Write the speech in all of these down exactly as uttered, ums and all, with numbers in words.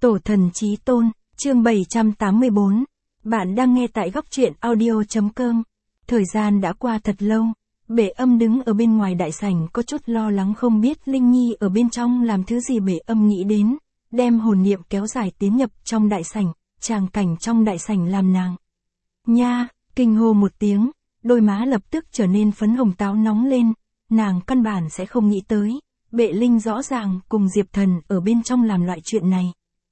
Tổ thần chí tôn, chương bảy trăm tám mươi bốn. Bạn đang nghe tại góc truyện audio.com. Thời gian đã qua thật lâu, Bệ Âm đứng ở bên ngoài đại sảnh có chút lo lắng không biết Linh Nhi ở bên trong làm thứ gì. Bệ Âm nghĩ đến, đem hồn niệm kéo dài tiến nhập trong đại sảnh, tràng cảnh trong đại sảnh làm nàng. Nha, kinh hô một tiếng, đôi má lập tức trở nên phấn hồng táo nóng lên, nàng căn bản sẽ không nghĩ tới, Bệ Linh rõ ràng cùng Diệp Thần ở bên trong làm loại chuyện này.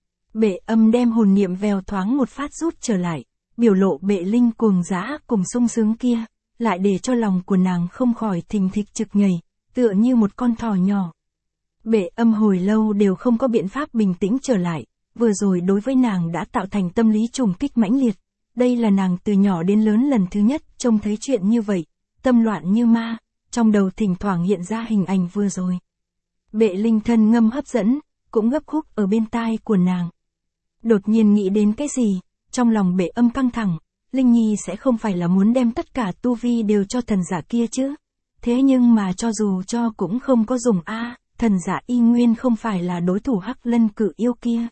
Bệ Âm đem hồn niệm vèo thoáng một phát rút trở lại, biểu lộ Bệ Linh cuồng dã cùng sung sướng kia, lại để cho lòng của nàng không khỏi thình thịch trực nhảy, tựa như một con thỏ nhỏ. Bệ Âm hồi lâu đều không có biện pháp bình tĩnh trở lại, vừa rồi đối với nàng đã tạo thành tâm lý trùng kích mãnh liệt. Đây là nàng từ nhỏ đến lớn lần thứ nhất trông thấy chuyện như vậy, tâm loạn như ma, trong đầu thỉnh thoảng hiện ra hình ảnh vừa rồi. Bệ Linh thân ngâm hấp dẫn, cũng gấp khúc ở bên tai của nàng. Đột nhiên nghĩ đến cái gì, trong lòng Bệ Âm căng thẳng, Linh Nhi sẽ không phải là muốn đem tất cả tu vi đều cho thần giả kia chứ. Thế nhưng mà cho dù cho cũng không có dùng a, thần giả y nguyên không phải là đối thủ Hắc Lân Cự Yêu kia.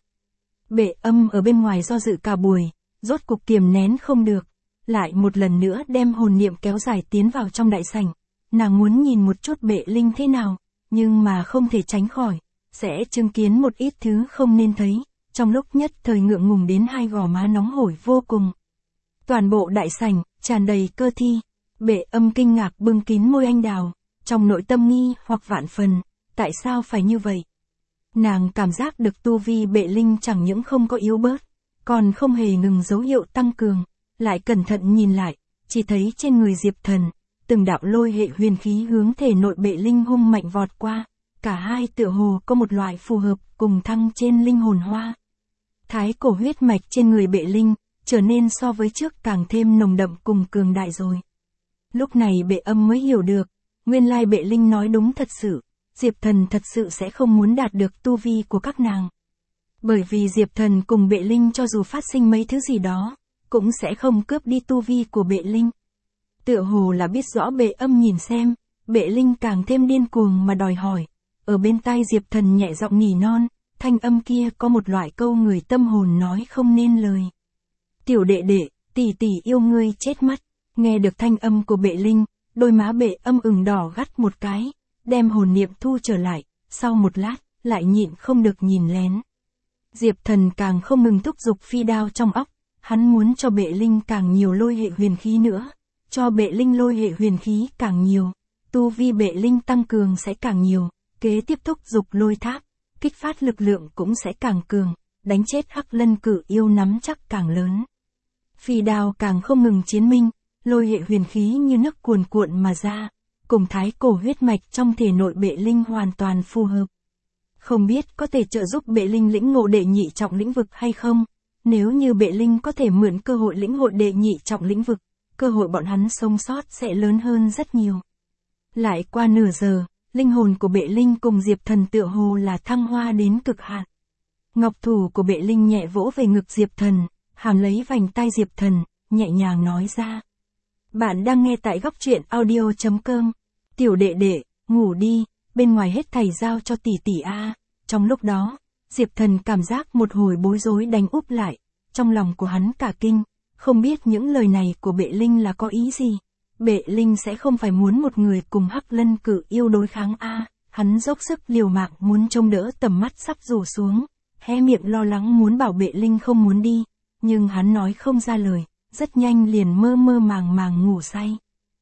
Bệ Âm ở bên ngoài do dự cả buổi, rốt cục kiềm nén không được, lại một lần nữa đem hồn niệm kéo dài tiến vào trong đại sảnh. Nàng muốn nhìn một chút Bệ Linh thế nào, nhưng mà không thể tránh khỏi, sẽ chứng kiến một ít thứ không nên thấy, trong lúc nhất thời ngượng ngùng đến hai gò má nóng hổi vô cùng. Toàn bộ đại sảnh, tràn đầy cơ thi, Bệ Âm kinh ngạc bưng kín môi anh đào, trong nội tâm nghi hoặc vạn phần, tại sao phải như vậy? Nàng cảm giác được tu vi Bệ Linh chẳng những không có yếu bớt, còn không hề ngừng dấu hiệu tăng cường, lại cẩn thận nhìn lại, chỉ thấy trên người Diệp Thần, từng đạo lôi hệ huyền khí hướng thể nội Bệ Linh hung mạnh vọt qua, cả hai tựa hồ có một loại phù hợp cùng thăng trên linh hồn hoa. Thái cổ huyết mạch trên người Bệ Linh, trở nên so với trước càng thêm nồng đậm cùng cường đại rồi. Lúc này Bệ Âm mới hiểu được, nguyên lai Bệ Linh nói đúng thật sự, Diệp Thần thật sự sẽ không muốn đạt được tu vi của các nàng. Bởi vì Diệp Thần cùng Bệ Linh cho dù phát sinh mấy thứ gì đó, cũng sẽ không cướp đi tu vi của Bệ Linh. Tựa hồ là biết rõ Bệ Âm nhìn xem, Bệ Linh càng thêm điên cuồng mà đòi hỏi. Ở bên tai Diệp Thần nhẹ giọng nỉ non, thanh âm kia có một loại câu người tâm hồn nói không nên lời. Tiểu đệ đệ, tỷ tỷ yêu ngươi chết mất. Nghe được thanh âm của Bệ Linh, đôi má Bệ Âm ửng đỏ gắt một cái, đem hồn niệm thu trở lại, sau một lát, lại nhịn không được nhìn lén. Diệp Thần càng không ngừng thúc giục phi đao trong óc, hắn muốn cho Bệ Linh càng nhiều lôi hệ huyền khí nữa, cho Bệ Linh lôi hệ huyền khí càng nhiều, tu vi Bệ Linh tăng cường sẽ càng nhiều, kế tiếp thúc giục lôi tháp, kích phát lực lượng cũng sẽ càng cường, đánh chết Hắc Lân Cự Yêu nắm chắc càng lớn. Phi đao càng không ngừng chiến minh, lôi hệ huyền khí như nước cuồn cuộn mà ra, cùng thái cổ huyết mạch trong thể nội Bệ Linh hoàn toàn phù hợp. Không biết có thể trợ giúp Bệ Linh lĩnh ngộ đệ nhị trọng lĩnh vực hay không? Nếu như Bệ Linh có thể mượn cơ hội lĩnh hội đệ nhị trọng lĩnh vực, cơ hội bọn hắn sống sót sẽ lớn hơn rất nhiều. Lại qua nửa giờ, linh hồn của Bệ Linh cùng Diệp Thần tựa hồ là thăng hoa đến cực hạn. Ngọc thủ của Bệ Linh nhẹ vỗ về ngực Diệp Thần, hàm lấy vành tai Diệp Thần, nhẹ nhàng nói ra. Bạn đang nghe tại góc truyện audio.com. Tiểu đệ đệ, ngủ đi, bên ngoài hết thầy giao cho tỷ tỷ a. Trong lúc đó, Diệp Thần cảm giác một hồi bối rối đánh úp lại, trong lòng của hắn cả kinh, không biết những lời này của Bệ Linh là có ý gì. Bệ Linh sẽ không phải muốn một người cùng Hắc Lân Cự Yêu đối kháng a. Hắn dốc sức liều mạng muốn trông đỡ tầm mắt sắp rủ xuống, hé miệng lo lắng muốn bảo Bệ Linh không muốn đi, nhưng hắn nói không ra lời, rất nhanh liền mơ mơ màng màng ngủ say.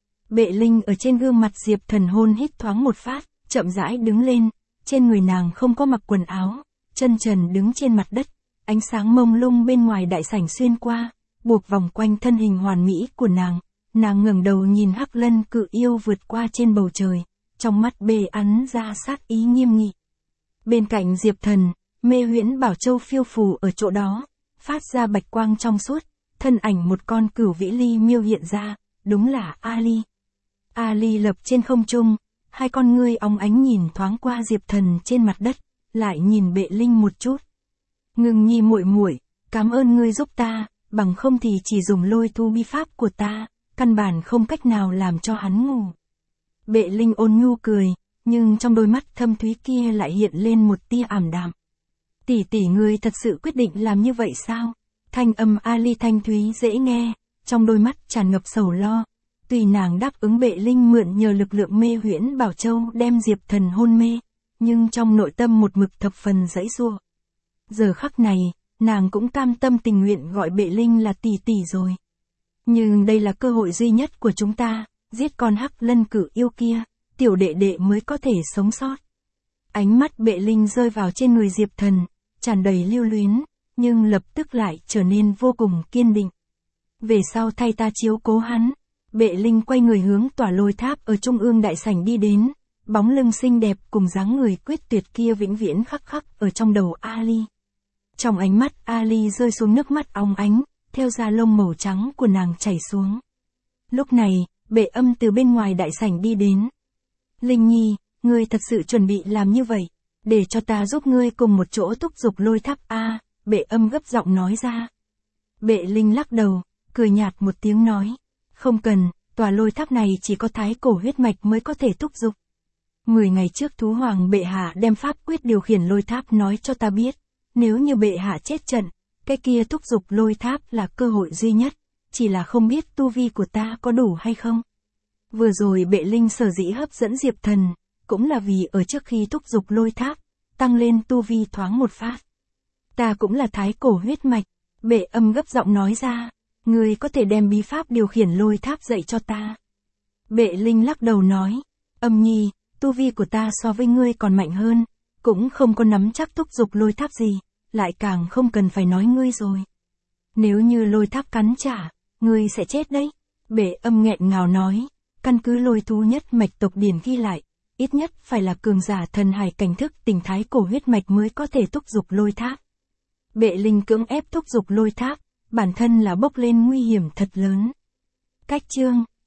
Bệ Linh ở trên gương mặt Diệp Thần hôn hít thoáng một phát, chậm rãi đứng lên, trên người nàng không có mặc quần áo, chân trần đứng trên mặt đất, ánh sáng mông lung bên ngoài đại sảnh xuyên qua, buộc vòng quanh thân hình hoàn mỹ của nàng, nàng ngẩng đầu nhìn Hắc Lân Cự Yêu vượt qua trên bầu trời, trong mắt bê ắn ra sát ý nghiêm nghị. Bên cạnh Diệp Thần, Mê Huyễn Bảo Châu phiêu phù ở chỗ đó, phát ra bạch quang trong suốt, thân ảnh một con cửu vĩ ly miêu hiện ra, đúng là Ali. Ali lập trên không trung, hai con ngươi óng ánh nhìn thoáng qua Diệp Thần trên mặt đất, lại nhìn Bệ Linh một chút. Ngưng Nhi muội muội, cảm ơn ngươi giúp ta, bằng không thì chỉ dùng lôi thu bi pháp của ta, căn bản không cách nào làm cho hắn ngủ. Bệ Linh ôn nhu cười, nhưng trong đôi mắt thâm thúy kia lại hiện lên một tia ảm đạm. Tỷ tỷ ngươi thật sự quyết định làm như vậy sao? Thanh âm Ali thanh thúy dễ nghe, trong đôi mắt tràn ngập sầu lo. Tuy nàng đáp ứng Bệ Linh mượn nhờ lực lượng mê huyễn Bảo Châu đem Diệp Thần hôn mê, nhưng trong nội tâm một mực thập phần giãy giụa. Giờ khắc này, nàng cũng cam tâm tình nguyện gọi Bệ Linh là tỷ tỷ rồi. Nhưng đây là cơ hội duy nhất của chúng ta, giết con Hắc Lân Cự yêu kia, tiểu đệ đệ mới có thể sống sót. Ánh mắt Bệ Linh rơi vào trên người Diệp Thần, tràn đầy lưu luyến, nhưng lập tức lại trở nên vô cùng kiên định. Về sau thay ta chiếu cố hắn. Bệ Linh quay người hướng tòa lôi tháp ở trung ương đại sảnh đi đến, bóng lưng xinh đẹp cùng dáng người quyết tuyệt kia vĩnh viễn khắc khắc ở trong đầu Ali. Trong ánh mắt Ali rơi xuống nước mắt óng ánh, theo da lông màu trắng của nàng chảy xuống. Lúc này, Bệ Âm từ bên ngoài đại sảnh đi đến. Linh Nhi, ngươi thật sự chuẩn bị làm như vậy, để cho ta giúp ngươi cùng một chỗ thúc giục lôi tháp a? Bệ Âm gấp giọng nói ra. Bệ Linh lắc đầu, cười nhạt một tiếng nói. Không cần, tòa lôi tháp này chỉ có thái cổ huyết mạch mới có thể thúc giục. Mười ngày trước Thú Hoàng bệ hạ đem pháp quyết điều khiển lôi tháp nói cho ta biết, nếu như bệ hạ chết trận, cái kia thúc giục lôi tháp là cơ hội duy nhất, chỉ là không biết tu vi của ta có đủ hay không. Vừa rồi Bệ Linh sở dĩ hấp dẫn Diệp Thần, cũng là vì ở trước khi thúc giục lôi tháp, tăng lên tu vi thoáng một phát. Ta cũng là thái cổ huyết mạch, Bệ Âm gấp giọng nói ra. Ngươi có thể đem bí pháp điều khiển lôi tháp dạy cho ta. Bệ Linh lắc đầu nói. Âm Nhi, tu vi của ta so với ngươi còn mạnh hơn, cũng không có nắm chắc thúc giục lôi tháp gì, lại càng không cần phải nói ngươi rồi. Nếu như lôi tháp cắn trả, ngươi sẽ chết đấy. Bệ Âm nghẹn ngào nói. Căn cứ lôi thú nhất mạch tộc điển ghi lại, ít nhất phải là cường giả thần hải cảnh thức tình thái cổ huyết mạch mới có thể thúc giục lôi tháp. Bệ Linh cưỡng ép thúc giục lôi tháp, bản thân là bốc lên nguy hiểm thật lớn. Cách chương